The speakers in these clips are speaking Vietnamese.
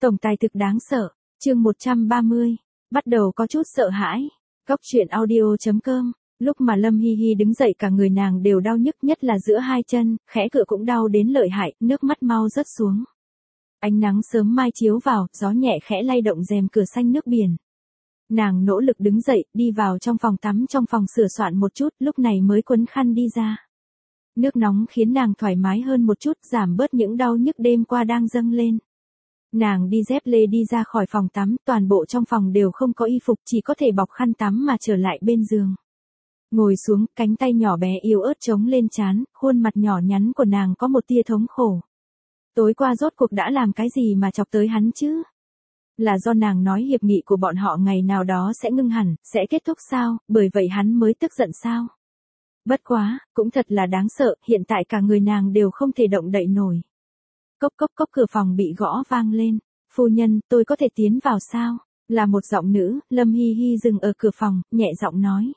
Tổng tài thực đáng sợ, chương 130, bắt đầu có chút sợ hãi. Góc truyện audio.com, lúc mà Lâm Hi Hi đứng dậy cả người nàng đều đau nhức, nhất là giữa hai chân, khẽ cựa cũng đau đến lợi hại, nước mắt mau rớt xuống. Ánh nắng sớm mai chiếu vào, gió nhẹ khẽ lay động rèm cửa xanh nước biển. Nàng nỗ lực đứng dậy, đi vào trong phòng tắm, trong phòng sửa soạn một chút, lúc này mới quấn khăn đi ra. Nước nóng khiến nàng thoải mái hơn một chút, giảm bớt những đau nhức đêm qua đang dâng lên. Nàng đi dép lê đi ra khỏi phòng tắm, toàn bộ trong phòng đều không có y phục, chỉ có thể bọc khăn tắm mà trở lại bên giường. Ngồi xuống, cánh tay nhỏ bé yếu ớt chống lên trán, khuôn mặt nhỏ nhắn của nàng có một tia thống khổ. Tối qua rốt cuộc đã làm cái gì mà chọc tới hắn chứ? Là do nàng nói hiệp nghị của bọn họ ngày nào đó sẽ ngưng hẳn, sẽ kết thúc sao, bởi vậy hắn mới tức giận sao? Bất quá, cũng thật là đáng sợ, hiện tại cả người nàng đều không thể động đậy nổi. Cốc cốc cốc, cửa phòng bị gõ vang lên. Phu nhân, tôi có thể tiến vào sao? Là một giọng nữ. Lâm Hi Hi dừng ở cửa phòng, nhẹ giọng nói.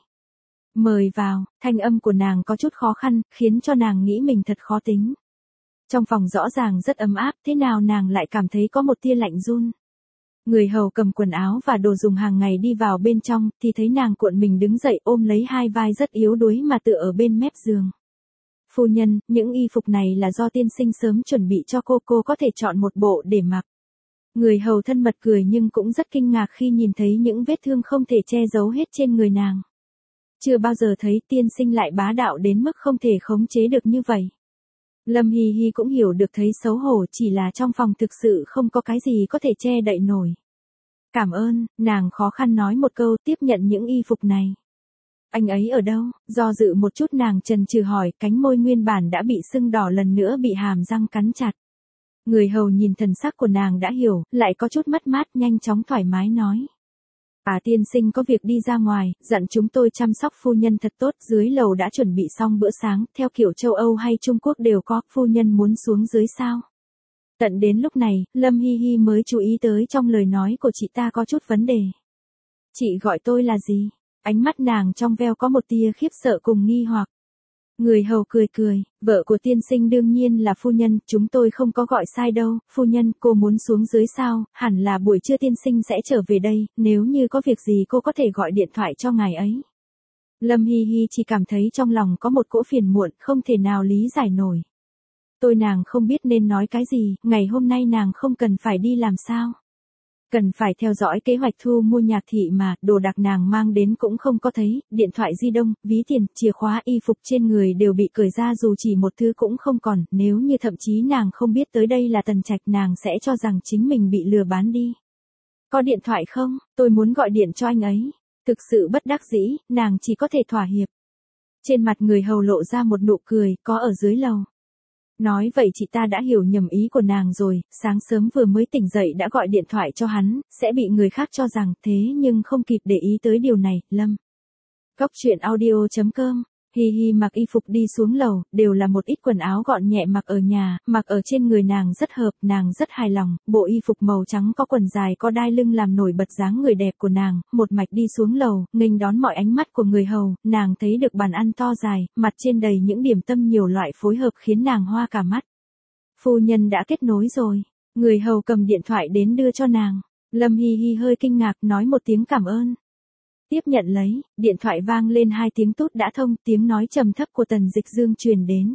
Mời vào. Thanh âm của nàng có chút khó khăn, khiến cho nàng nghĩ mình thật khó tính. Trong phòng rõ ràng rất ấm áp, thế nào nàng lại cảm thấy có một tia lạnh run. Người hầu cầm quần áo và đồ dùng hàng ngày đi vào bên trong, thì thấy nàng cuộn mình đứng dậy, ôm lấy hai vai rất yếu đuối mà tựa ở bên mép giường. Phu nhân, những y phục này là do tiên sinh sớm chuẩn bị cho cô có thể chọn một bộ để mặc. Người hầu thân mật cười nhưng cũng rất kinh ngạc khi nhìn thấy những vết thương không thể che giấu hết trên người nàng. Chưa bao giờ thấy tiên sinh lại bá đạo đến mức không thể khống chế được như vậy. Lâm Hi Hi cũng hiểu được thấy xấu hổ, chỉ là trong phòng thực sự không có cái gì có thể che đậy nổi. Cảm ơn, nàng khó khăn nói một câu, tiếp nhận những y phục này. Anh ấy ở đâu? Do dự một chút nàng chần chừ hỏi, cánh môi nguyên bản đã bị sưng đỏ lần nữa bị hàm răng cắn chặt. Người hầu nhìn thần sắc của nàng đã hiểu, lại có chút mất mát, nhanh chóng thoải mái nói. Tiên sinh có việc đi ra ngoài, dặn chúng tôi chăm sóc phu nhân thật tốt, dưới lầu đã chuẩn bị xong bữa sáng, theo kiểu châu Âu hay Trung Quốc đều có, phu nhân muốn xuống dưới sao? Tận đến lúc này, Lâm Hi Hi mới chú ý tới trong lời nói của chị ta có chút vấn đề. Chị gọi tôi là gì? Ánh mắt nàng trong veo có một tia khiếp sợ cùng nghi hoặc. Người hầu cười cười, vợ của tiên sinh đương nhiên là phu nhân, chúng tôi không có gọi sai đâu, phu nhân, cô muốn xuống dưới sao, hẳn là buổi trưa tiên sinh sẽ trở về đây, nếu như có việc gì cô có thể gọi điện thoại cho ngài ấy. Lâm Hi Hi chỉ cảm thấy trong lòng có một cỗ phiền muộn, không thể nào lý giải nổi. Nàng không biết nên nói cái gì, ngày hôm nay nàng không cần phải đi làm sao. Cần phải theo dõi kế hoạch thu mua nhạc thị mà, đồ đạc nàng mang đến cũng không có thấy, điện thoại di động, ví tiền, chìa khóa, y phục trên người đều bị cởi ra, dù chỉ một thứ cũng không còn, nếu như thậm chí nàng không biết tới đây là Tần Trạch, nàng sẽ cho rằng chính mình bị lừa bán đi. Có điện thoại không? Tôi muốn gọi điện cho anh ấy. Thực sự bất đắc dĩ, nàng chỉ có thể thỏa hiệp. Trên mặt người hầu lộ ra một nụ cười, có ở dưới lầu. Nói vậy chị ta đã hiểu nhầm ý của nàng rồi, sáng sớm vừa mới tỉnh dậy đã gọi điện thoại cho hắn, sẽ bị người khác cho rằng thế, nhưng không kịp để ý tới điều này. Lâm. Góc truyện audio.com, Hi Hi mặc y phục đi xuống lầu, đều là một ít quần áo gọn nhẹ mặc ở nhà, mặc ở trên người nàng rất hợp, nàng rất hài lòng, bộ y phục màu trắng có quần dài có đai lưng làm nổi bật dáng người đẹp của nàng, một mạch đi xuống lầu, nghênh đón mọi ánh mắt của người hầu, nàng thấy được bàn ăn to dài, mặt trên đầy những điểm tâm nhiều loại phối hợp khiến nàng hoa cả mắt. Phu nhân đã kết nối rồi, người hầu cầm điện thoại đến đưa cho nàng, Lâm Hi Hi hơi kinh ngạc nói một tiếng cảm ơn. Tiếp nhận lấy, điện thoại vang lên 2 tiếng tút đã thông, tiếng nói trầm thấp của Tần Dịch Dương truyền đến.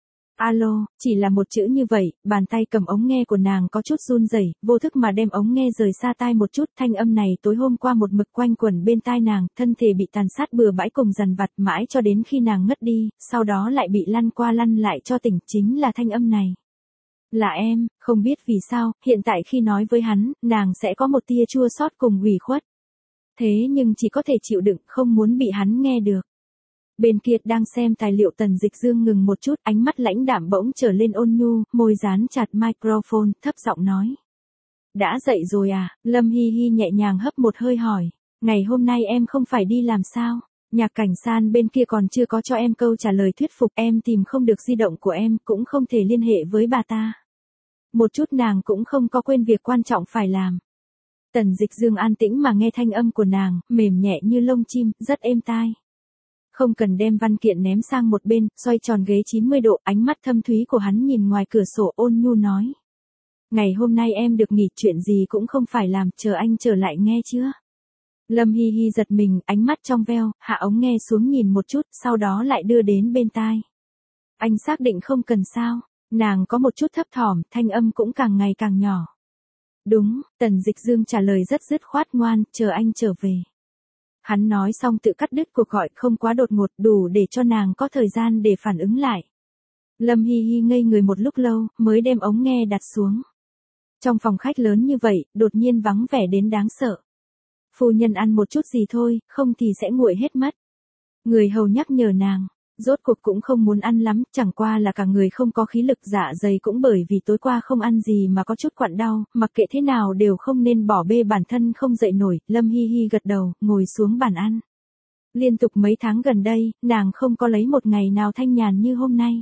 Alo, chỉ là một chữ như vậy, bàn tay cầm ống nghe của nàng có chút run rẩy, vô thức mà đem ống nghe rời xa tai một chút, thanh âm này tối hôm qua một mực quanh quẩn bên tai nàng, thân thể bị tàn sát bừa bãi cùng dằn vặt mãi cho đến khi nàng ngất đi, sau đó lại bị lăn qua lăn lại cho tỉnh, chính là thanh âm này. Là em, không biết vì sao, hiện tại khi nói với hắn, nàng sẽ có một tia chua xót cùng ủy khuất. Thế nhưng chỉ có thể chịu đựng, không muốn bị hắn nghe được. Bên kia đang xem tài liệu Tần Dịch Dương ngừng một chút, ánh mắt lãnh đạm bỗng trở lên ôn nhu, môi dán chặt microphone, thấp giọng nói. Đã dậy rồi à? Lâm Hi Hi nhẹ nhàng hấp một hơi hỏi. Ngày hôm nay em không phải đi làm sao? Nhạc Cảnh San bên kia còn chưa có cho em câu trả lời thuyết phục, em tìm không được di động của em, cũng không thể liên hệ với bà ta. Một chút nàng cũng không có quên việc quan trọng phải làm. Tần Dịch Dương an tĩnh mà nghe thanh âm của nàng, mềm nhẹ như lông chim, rất êm tai. Không cần đem văn kiện ném sang một bên, xoay tròn ghế 90 độ, ánh mắt thâm thúy của hắn nhìn ngoài cửa sổ ôn nhu nói. Ngày hôm nay em được nghỉ, chuyện gì cũng không phải làm, chờ anh trở lại nghe chưa? Lâm Hi Hi giật mình, ánh mắt trong veo, hạ ống nghe xuống nhìn một chút, sau đó lại đưa đến bên tai. Anh xác định không cần sao? Nàng có một chút thấp thỏm, thanh âm cũng càng ngày càng nhỏ. Đúng, Tần Dịch Dương trả lời rất dứt khoát, ngoan, chờ anh trở về. Hắn nói xong tự cắt đứt cuộc gọi, không quá đột ngột, đủ để cho nàng có thời gian để phản ứng lại. Lâm Hi Hi ngây người một lúc lâu, mới đem ống nghe đặt xuống. Trong phòng khách lớn như vậy, đột nhiên vắng vẻ đến đáng sợ. Phu nhân ăn một chút gì thôi, không thì sẽ nguội hết mất. Người hầu nhắc nhở nàng, rốt cuộc cũng không muốn ăn lắm, chẳng qua là cả người không có khí lực, dạ dày cũng bởi vì tối qua không ăn gì mà có chút quặn đau, mặc kệ thế nào đều không nên bỏ bê bản thân không dậy nổi. Lâm Hi Hi gật đầu, ngồi xuống bàn ăn. Liên tục mấy tháng gần đây, nàng không có lấy một ngày nào thanh nhàn như hôm nay.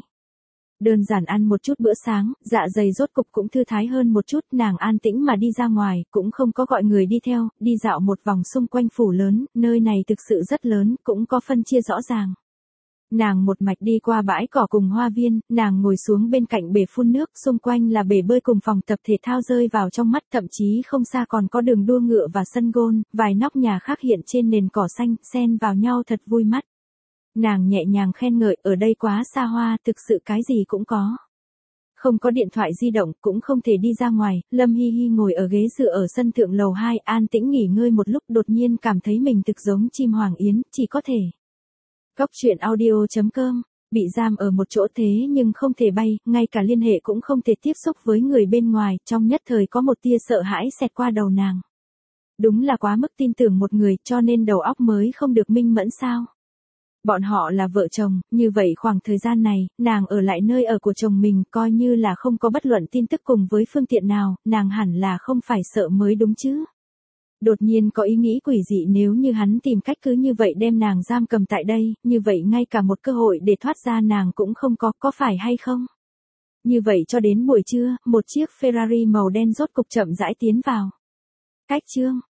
Đơn giản ăn một chút bữa sáng, dạ dày rốt cục cũng thư thái hơn một chút, nàng an tĩnh mà đi ra ngoài, cũng không có gọi người đi theo, đi dạo một vòng xung quanh phủ lớn, nơi này thực sự rất lớn, cũng có phân chia rõ ràng. Nàng một mạch đi qua bãi cỏ cùng hoa viên, nàng ngồi xuống bên cạnh bể phun nước, xung quanh là bể bơi cùng phòng tập thể thao rơi vào trong mắt, thậm chí không xa còn có đường đua ngựa và sân gôn, vài nóc nhà khác hiện trên nền cỏ xanh, xen vào nhau thật vui mắt. Nàng nhẹ nhàng khen ngợi, ở đây quá xa hoa, thực sự cái gì cũng có. Không có điện thoại di động, cũng không thể đi ra ngoài, Lâm Hi Hi ngồi ở ghế dựa ở sân thượng lầu 2, an tĩnh nghỉ ngơi một lúc, đột nhiên cảm thấy mình thực giống chim hoàng yến, chỉ có thể. Góc truyện audio.com, bị giam ở một chỗ thế nhưng không thể bay, ngay cả liên hệ cũng không thể tiếp xúc với người bên ngoài, trong nhất thời có một tia sợ hãi xẹt qua đầu nàng. Đúng là quá mức tin tưởng một người, cho nên đầu óc mới không được minh mẫn sao. Bọn họ là vợ chồng, như vậy khoảng thời gian này, nàng ở lại nơi ở của chồng mình, coi như là không có bất luận tin tức cùng với phương tiện nào, nàng hẳn là không phải sợ mới đúng chứ. Đột nhiên có ý nghĩ quỷ dị, nếu như hắn tìm cách cứ như vậy đem nàng giam cầm tại đây, như vậy ngay cả một cơ hội để thoát ra nàng cũng không có phải hay không? Như vậy cho đến buổi trưa, một chiếc Ferrari màu đen rốt cục chậm rãi tiến vào. Cách chương